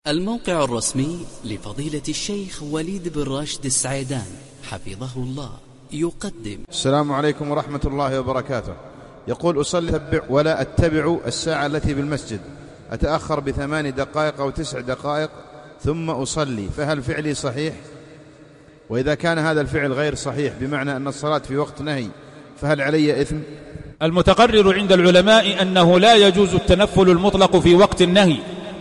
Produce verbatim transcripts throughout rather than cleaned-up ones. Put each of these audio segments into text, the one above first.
الموقع الرسمي لفضيلة الشيخ وليد بن راشد السعيدان حفظه الله يقدم. السلام عليكم ورحمة الله وبركاته. يقول: أصلي أتبع ولا أتبع الساعة التي بالمسجد، أتأخر بثمان دقائق أو تسع دقائق ثم أصلي، فهل فعلي صحيح؟ وإذا كان هذا الفعل غير صحيح بمعنى أن الصلاة في وقت نهي، فهل علي إثم؟ المتقرر عند العلماء أنه لا يجوز التنفل المطلق في وقت النهي،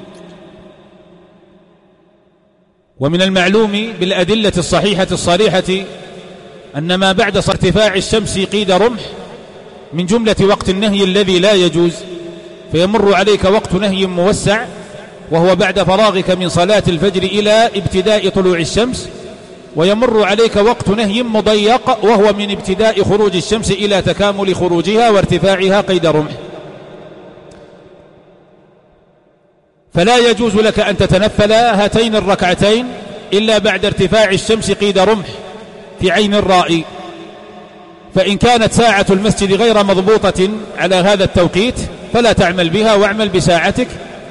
ومن المعلوم بالأدلة الصحيحة الصريحة أن ما بعد ارتفاع الشمس قيد رمح من جملة وقت النهي الذي لا يجوز، فيمر عليك وقت نهي موسع وهو بعد فراغك من صلاة الفجر إلى ابتداء طلوع الشمس، ويمر عليك وقت نهي مضيق وهو من ابتداء خروج الشمس إلى تكامل خروجها وارتفاعها قيد رمح، فلا يجوز لك أن تتنفل هاتين الركعتين إلا بعد ارتفاع الشمس قيد رمح في عين الرائي. فإن كانت ساعة المسجد غير مضبوطة على هذا التوقيت فلا تعمل بها، واعمل بساعتك،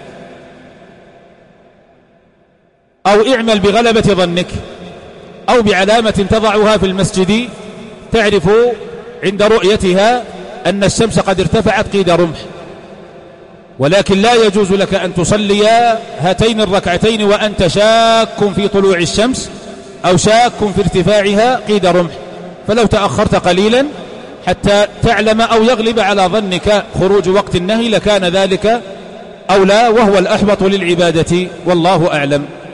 أو اعمل بغلبة ظنك، أو بعلامة تضعها في المسجد تعرف عند رؤيتها أن الشمس قد ارتفعت قيد رمح. ولكن لا يجوز لك أن تصلي هاتين الركعتين وأنت شاك في طلوع الشمس أو شاك في ارتفاعها قيد رمح، فلو تأخرت قليلا حتى تعلم أو يغلب على ظنك خروج وقت النهي لكان ذلك أولى وهو الأحوط للعبادة، والله أعلم.